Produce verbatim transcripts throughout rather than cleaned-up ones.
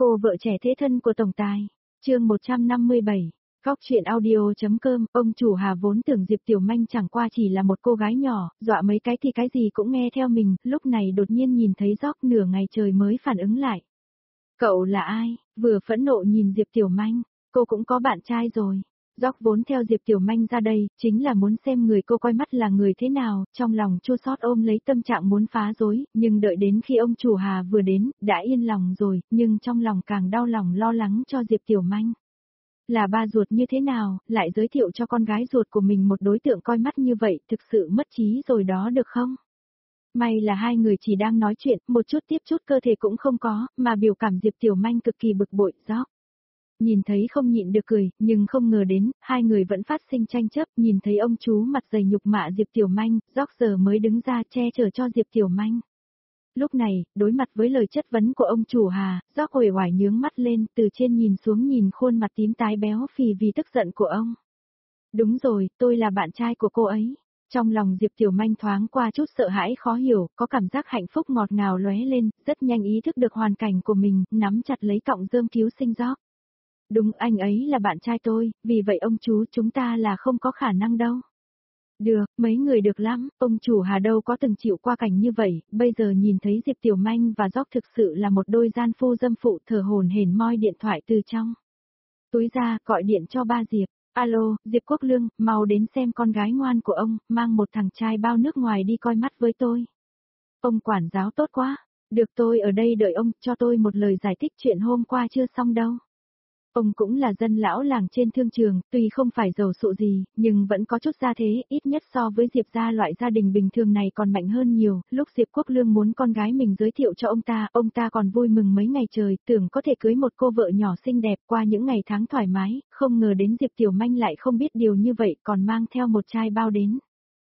Cô vợ trẻ thế thân của tổng tài. Chương một trăm năm mươi bảy. Góc truyện audio.com. Ông chủ Hà vốn tưởng Diệp Tiểu Manh chẳng qua chỉ là một cô gái nhỏ, dọa mấy cái thì cái gì cũng nghe theo mình, lúc này đột nhiên nhìn thấy Gióc nửa ngày trời mới phản ứng lại. Cậu là ai? Vừa phẫn nộ nhìn Diệp Tiểu Manh, cô cũng có bạn trai rồi. Gióc vốn theo Diệp Tiểu Manh ra đây, chính là muốn xem người cô coi mắt là người thế nào, trong lòng chua xót ôm lấy tâm trạng muốn phá rối, nhưng đợi đến khi ông chủ Hà vừa đến, đã yên lòng rồi, nhưng trong lòng càng đau lòng lo lắng cho Diệp Tiểu Manh. Là ba ruột như thế nào, lại giới thiệu cho con gái ruột của mình một đối tượng coi mắt như vậy, thực sự mất trí rồi đó được không? May là hai người chỉ đang nói chuyện, một chút tiếp chút cơ thể cũng không có, mà biểu cảm Diệp Tiểu Manh cực kỳ bực bội, Gióc. Nhìn thấy không nhịn được cười, nhưng không ngờ đến, hai người vẫn phát sinh tranh chấp, nhìn thấy ông chú mặt dày nhục mạ Diệp Tiểu Manh, Gióc giờ mới đứng ra che chở cho Diệp Tiểu Manh. Lúc này, đối mặt với lời chất vấn của ông chủ Hà, Gióc uể oải nhướng mắt lên, từ trên nhìn xuống nhìn khuôn mặt tím tái béo phì vì tức giận của ông. Đúng rồi, tôi là bạn trai của cô ấy. Trong lòng Diệp Tiểu Manh thoáng qua chút sợ hãi khó hiểu, có cảm giác hạnh phúc ngọt ngào lóe lên, rất nhanh ý thức được hoàn cảnh của mình, nắm chặt lấy cọng rơm cứu sinh Gióc. Đúng, anh ấy là bạn trai tôi, vì vậy ông chú chúng ta là không có khả năng đâu. Được, mấy người được lắm, ông chủ Hà đâu có từng chịu qua cảnh như vậy, bây giờ nhìn thấy Diệp Tiểu Manh và Gióc thực sự là một đôi gian phu dâm phụ, thở hổn hển moi điện thoại từ trong túi ra, gọi điện cho ba Diệp. Alo, Diệp Quốc Lương, mau đến xem con gái ngoan của ông, mang một thằng trai bao nước ngoài đi coi mắt với tôi. Ông quản giáo tốt quá, được tôi ở đây đợi ông, cho tôi một lời giải thích chuyện hôm qua chưa xong đâu. Ông cũng là dân lão làng trên thương trường, tuy không phải giàu sụ gì, nhưng vẫn có chút gia thế, ít nhất so với Diệp gia loại gia đình bình thường này còn mạnh hơn nhiều. Lúc Diệp Quốc Lương muốn con gái mình giới thiệu cho ông ta, ông ta còn vui mừng mấy ngày trời, tưởng có thể cưới một cô vợ nhỏ xinh đẹp qua những ngày tháng thoải mái, không ngờ đến Diệp Tiểu Manh lại không biết điều như vậy, còn mang theo một trai bao đến.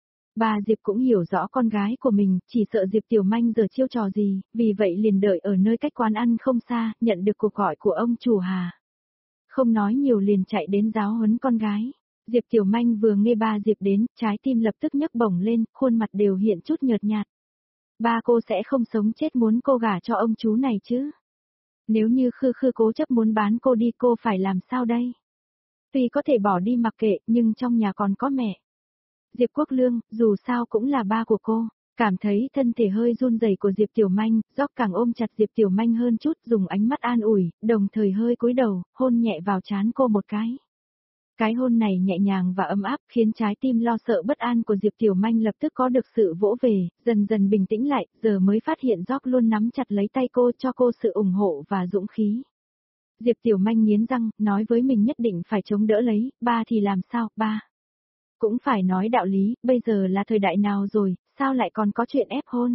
Bà Diệp cũng hiểu rõ con gái của mình, chỉ sợ Diệp Tiểu Manh giờ chiêu trò gì, vì vậy liền đợi ở nơi cách quán ăn không xa, nhận được cuộc gọi của ông chủ Hà. Không nói nhiều liền chạy đến giáo huấn con gái. Diệp Tiểu Manh vừa nghe ba Diệp đến, trái tim lập tức nhấc bổng lên, khuôn mặt đều hiện chút nhợt nhạt. Ba cô sẽ không sống chết muốn cô gả cho ông chú này chứ. Nếu như Khư Khư cố chấp muốn bán cô đi cô phải làm sao đây? Tuy có thể bỏ đi mặc kệ, nhưng trong nhà còn có mẹ. Diệp Quốc Lương, dù sao cũng là ba của cô. Cảm thấy thân thể hơi run rẩy của Diệp Tiểu Manh, Gióc càng ôm chặt Diệp Tiểu Manh hơn chút, dùng ánh mắt an ủi, đồng thời hơi cúi đầu, hôn nhẹ vào trán cô một cái. Cái hôn này nhẹ nhàng và ấm áp khiến trái tim lo sợ bất an của Diệp Tiểu Manh lập tức có được sự vỗ về, dần dần bình tĩnh lại, giờ mới phát hiện Gióc luôn nắm chặt lấy tay cô cho cô sự ủng hộ và dũng khí. Diệp Tiểu Manh nghiến răng, nói với mình nhất định phải chống đỡ lấy, ba thì làm sao, ba. Cũng phải nói đạo lý, bây giờ là thời đại nào rồi, sao lại còn có chuyện ép hôn?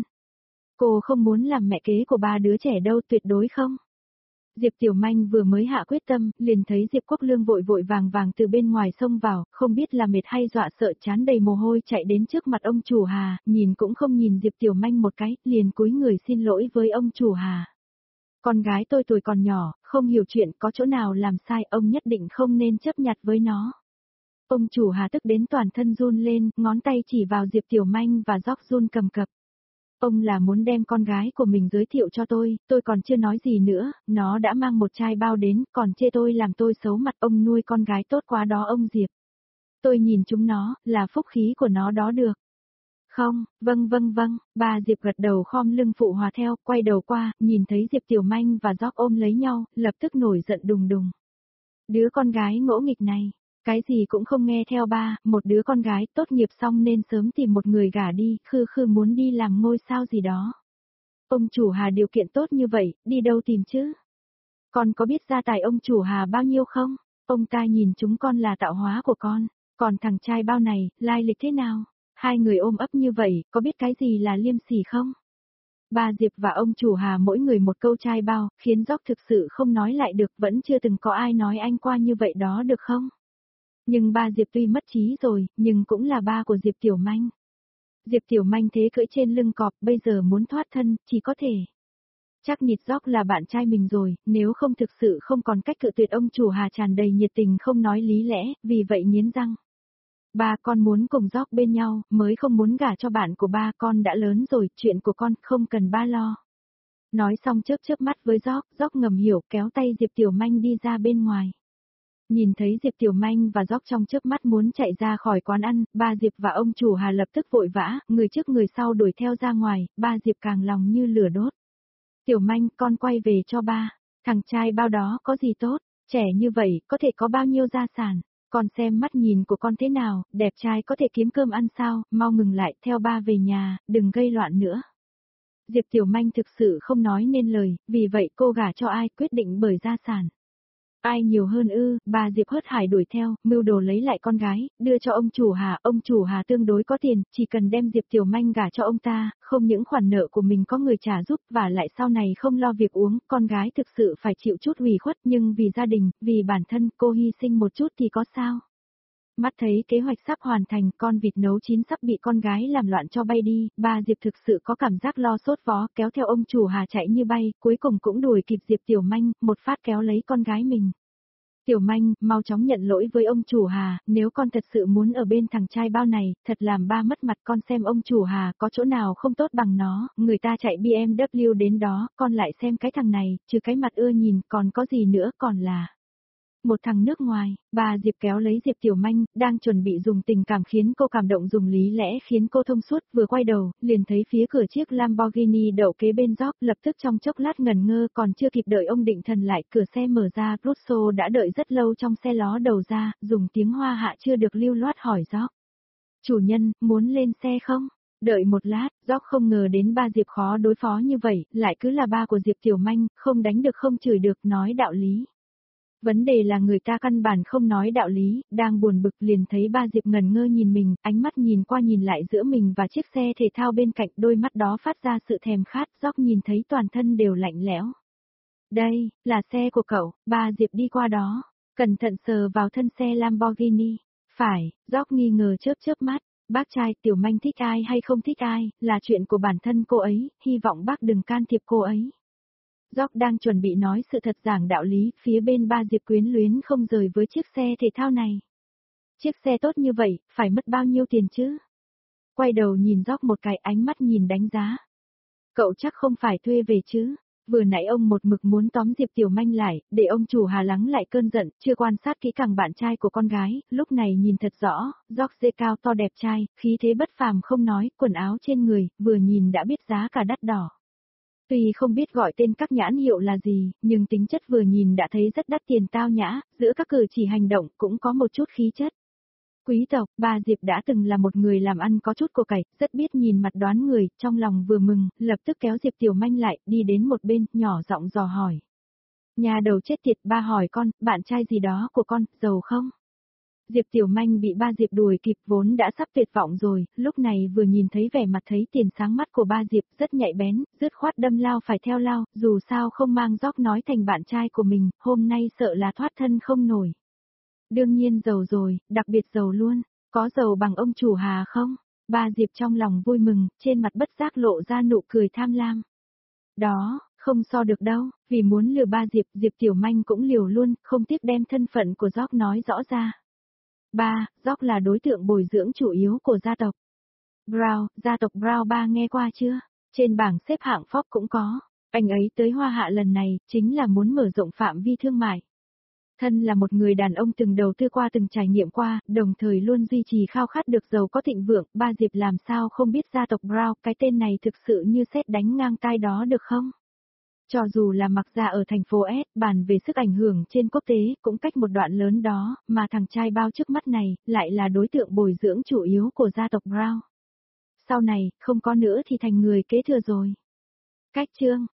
Cô không muốn làm mẹ kế của ba đứa trẻ đâu, tuyệt đối không. Diệp Tiểu Manh vừa mới hạ quyết tâm, liền thấy Diệp Quốc Lương vội vội vàng vàng từ bên ngoài xông vào, không biết là mệt hay dọa sợ chán đầy mồ hôi chạy đến trước mặt ông chủ Hà, nhìn cũng không nhìn Diệp Tiểu Manh một cái, liền cúi người xin lỗi với ông chủ Hà. Con gái tôi tuổi còn nhỏ, không hiểu chuyện, có chỗ nào làm sai, ông nhất định không nên chấp nhặt với nó. Ông chủ Hà tức đến toàn thân run lên, ngón tay chỉ vào Diệp Tiểu Manh và Gióc run cầm cập. Ông là muốn đem con gái của mình giới thiệu cho tôi, tôi còn chưa nói gì nữa, nó đã mang một chai bao đến, còn chê tôi làm tôi xấu mặt, ông nuôi con gái tốt quá đó ông Diệp. Tôi nhìn chúng nó, là phúc khí của nó đó được. Không, vâng vâng vâng, bà Diệp gật đầu khom lưng phụ hòa theo, quay đầu qua, nhìn thấy Diệp Tiểu Manh và Gióc ôm lấy nhau, lập tức nổi giận đùng đùng. Đứa con gái ngỗ nghịch này. Cái gì cũng không nghe theo ba, một đứa con gái tốt nghiệp xong nên sớm tìm một người gả đi, Khư Khư muốn đi làm ngôi sao gì đó. Ông chủ Hà điều kiện tốt như vậy, đi đâu tìm chứ? Con có biết gia tài ông chủ Hà bao nhiêu không? Ông ta nhìn chúng con là tạo hóa của con, còn thằng trai bao này, lai lịch thế nào? Hai người ôm ấp như vậy, có biết cái gì là liêm sỉ không? Bà Diệp và ông chủ Hà mỗi người một câu trai bao, khiến Gióc thực sự không nói lại được, vẫn chưa từng có ai nói anh qua như vậy đó được không? Nhưng ba Diệp tuy mất trí rồi, nhưng cũng là ba của Diệp Tiểu Manh. Diệp Tiểu Manh thế cưỡi trên lưng cọp, bây giờ muốn thoát thân, chỉ có thể. Chắc nịt Gióc là bạn trai mình rồi, nếu không thực sự không còn cách cự tuyệt ông chủ Hà tràn đầy nhiệt tình không nói lý lẽ, vì vậy nghiến răng. Ba con muốn cùng Gióc bên nhau, mới không muốn gả cho bạn của ba, con đã lớn rồi, chuyện của con không cần ba lo. Nói xong chớp chớp mắt với Gióc, Gióc ngầm hiểu kéo tay Diệp Tiểu Manh đi ra bên ngoài. Nhìn thấy Diệp Tiểu Manh và Gióc trong chớp mắt muốn chạy ra khỏi quán ăn, ba Diệp và ông chủ Hà lập tức vội vã, người trước người sau đuổi theo ra ngoài, ba Diệp càng lòng như lửa đốt. Tiểu Manh, con quay về cho ba, thằng trai bao đó có gì tốt, trẻ như vậy có thể có bao nhiêu gia sản, con xem mắt nhìn của con thế nào, đẹp trai có thể kiếm cơm ăn sao, mau ngừng lại, theo ba về nhà, đừng gây loạn nữa. Diệp Tiểu Manh thực sự không nói nên lời, vì vậy cô gả cho ai quyết định bởi gia sản. Ai nhiều hơn ư, bà Diệp hớt hải đuổi theo, mưu đồ lấy lại con gái, đưa cho ông chủ Hà, ông chủ Hà tương đối có tiền, chỉ cần đem Diệp Tiểu Manh gả cho ông ta, không những khoản nợ của mình có người trả giúp và lại sau này không lo việc uống, con gái thực sự phải chịu chút ủy khuất nhưng vì gia đình, vì bản thân cô hy sinh một chút thì có sao. Mắt thấy kế hoạch sắp hoàn thành, con vịt nấu chín sắp bị con gái làm loạn cho bay đi, bà Diệp thực sự có cảm giác lo sốt vó, kéo theo ông chủ Hà chạy như bay, cuối cùng cũng đuổi kịp Diệp Tiểu Manh, một phát kéo lấy con gái mình. Tiểu Manh, mau chóng nhận lỗi với ông chủ Hà, nếu con thật sự muốn ở bên thằng trai bao này, thật làm ba mất mặt, con xem ông chủ Hà có chỗ nào không tốt bằng nó, người ta chạy bê em vê đến đó, con lại xem cái thằng này, trừ cái mặt ưa nhìn, còn có gì nữa, còn là một thằng nước ngoài. Bà Diệp kéo lấy Diệp Tiểu Manh, đang chuẩn bị dùng tình cảm khiến cô cảm động, dùng lý lẽ khiến cô thông suốt, vừa quay đầu, liền thấy phía cửa chiếc Lamborghini đậu kế bên Gióc, lập tức trong chốc lát ngần ngơ, còn chưa kịp đợi ông định thần lại, cửa xe mở ra, Russo đã đợi rất lâu trong xe ló đầu ra, dùng tiếng Hoa hạ chưa được lưu loát hỏi Gióc. Chủ nhân, muốn lên xe không? Đợi một lát, Gióc không ngờ đến ba Diệp khó đối phó như vậy, lại cứ là ba của Diệp Tiểu Manh, không đánh được không chửi được, nói đạo lý. Vấn đề là người ta căn bản không nói đạo lý, đang buồn bực liền thấy ba Diệp ngần ngơ nhìn mình, ánh mắt nhìn qua nhìn lại giữa mình và chiếc xe thể thao bên cạnh, đôi mắt đó phát ra sự thèm khát, Gióc nhìn thấy toàn thân đều lạnh lẽo. Đây, là xe của cậu, ba Diệp đi qua đó, cẩn thận sờ vào thân xe Lamborghini. Phải, Gióc nghi ngờ chớp chớp mắt, bác trai Tiểu Manh thích ai hay không thích ai, là chuyện của bản thân cô ấy, hy vọng bác đừng can thiệp cô ấy. Gióc đang chuẩn bị nói sự thật giảng đạo lý, phía bên ba Diệp quyến luyến không rời với chiếc xe thể thao này. Chiếc xe tốt như vậy, phải mất bao nhiêu tiền chứ? Quay đầu nhìn Gióc một cái, ánh mắt nhìn đánh giá. Cậu chắc không phải thuê về chứ? Vừa nãy ông một mực muốn tóm Diệp Tiểu Manh lại, để ông chủ Hà lắng lại cơn giận, chưa quan sát kỹ càng bạn trai của con gái, lúc này nhìn thật rõ, Gióc dê cao to đẹp trai, khí thế bất phàm không nói, quần áo trên người, vừa nhìn đã biết giá cả đắt đỏ. Tuy không biết gọi tên các nhãn hiệu là gì, nhưng tính chất vừa nhìn đã thấy rất đắt tiền, tao nhã, giữa các cử chỉ hành động cũng có một chút khí chất. Quý tộc, bà Diệp đã từng là một người làm ăn có chút của cải, rất biết nhìn mặt đoán người, trong lòng vừa mừng, lập tức kéo Diệp Tiểu Manh lại, đi đến một bên, nhỏ giọng dò hỏi. Nhà đầu chết tiệt, ba hỏi con, bạn trai gì đó của con, giàu không? Diệp Tiểu Manh bị ba Diệp đuổi kịp, vốn đã sắp tuyệt vọng rồi, lúc này vừa nhìn thấy vẻ mặt thấy tiền sáng mắt của ba Diệp, rất nhạy bén, dứt khoát đâm lao phải theo lao, dù sao không mang Gióc nói thành bạn trai của mình, hôm nay sợ là thoát thân không nổi. Đương nhiên giàu rồi, đặc biệt giàu luôn, có giàu bằng ông chủ Hà không? Ba Diệp trong lòng vui mừng, trên mặt bất giác lộ ra nụ cười tham lam. Đó, không so được đâu, vì muốn lừa ba Diệp, Diệp Tiểu Manh cũng liều luôn, không tiếc đem thân phận của Gióc nói rõ ra. Ba, Gióc là đối tượng bồi dưỡng chủ yếu của gia tộc Brown, gia tộc Brown ba nghe qua chưa? Trên bảng xếp hạng Forbes cũng có. Anh ấy tới Hoa Hạ lần này, chính là muốn mở rộng phạm vi thương mại. Thân là một người đàn ông từng đầu tư qua từng trải nghiệm qua, đồng thời luôn duy trì khao khát được giàu có thịnh vượng, ba Diệp làm sao không biết gia tộc Brown, cái tên này thực sự như sét đánh ngang tai đó được không? Cho dù là mặc ra ở thành phố S, bàn về sức ảnh hưởng trên quốc tế, cũng cách một đoạn lớn đó, mà thằng trai bao trước mắt này, lại là đối tượng bồi dưỡng chủ yếu của gia tộc Brown. Sau này, không có nữa thì thành người kế thừa rồi. Cách chương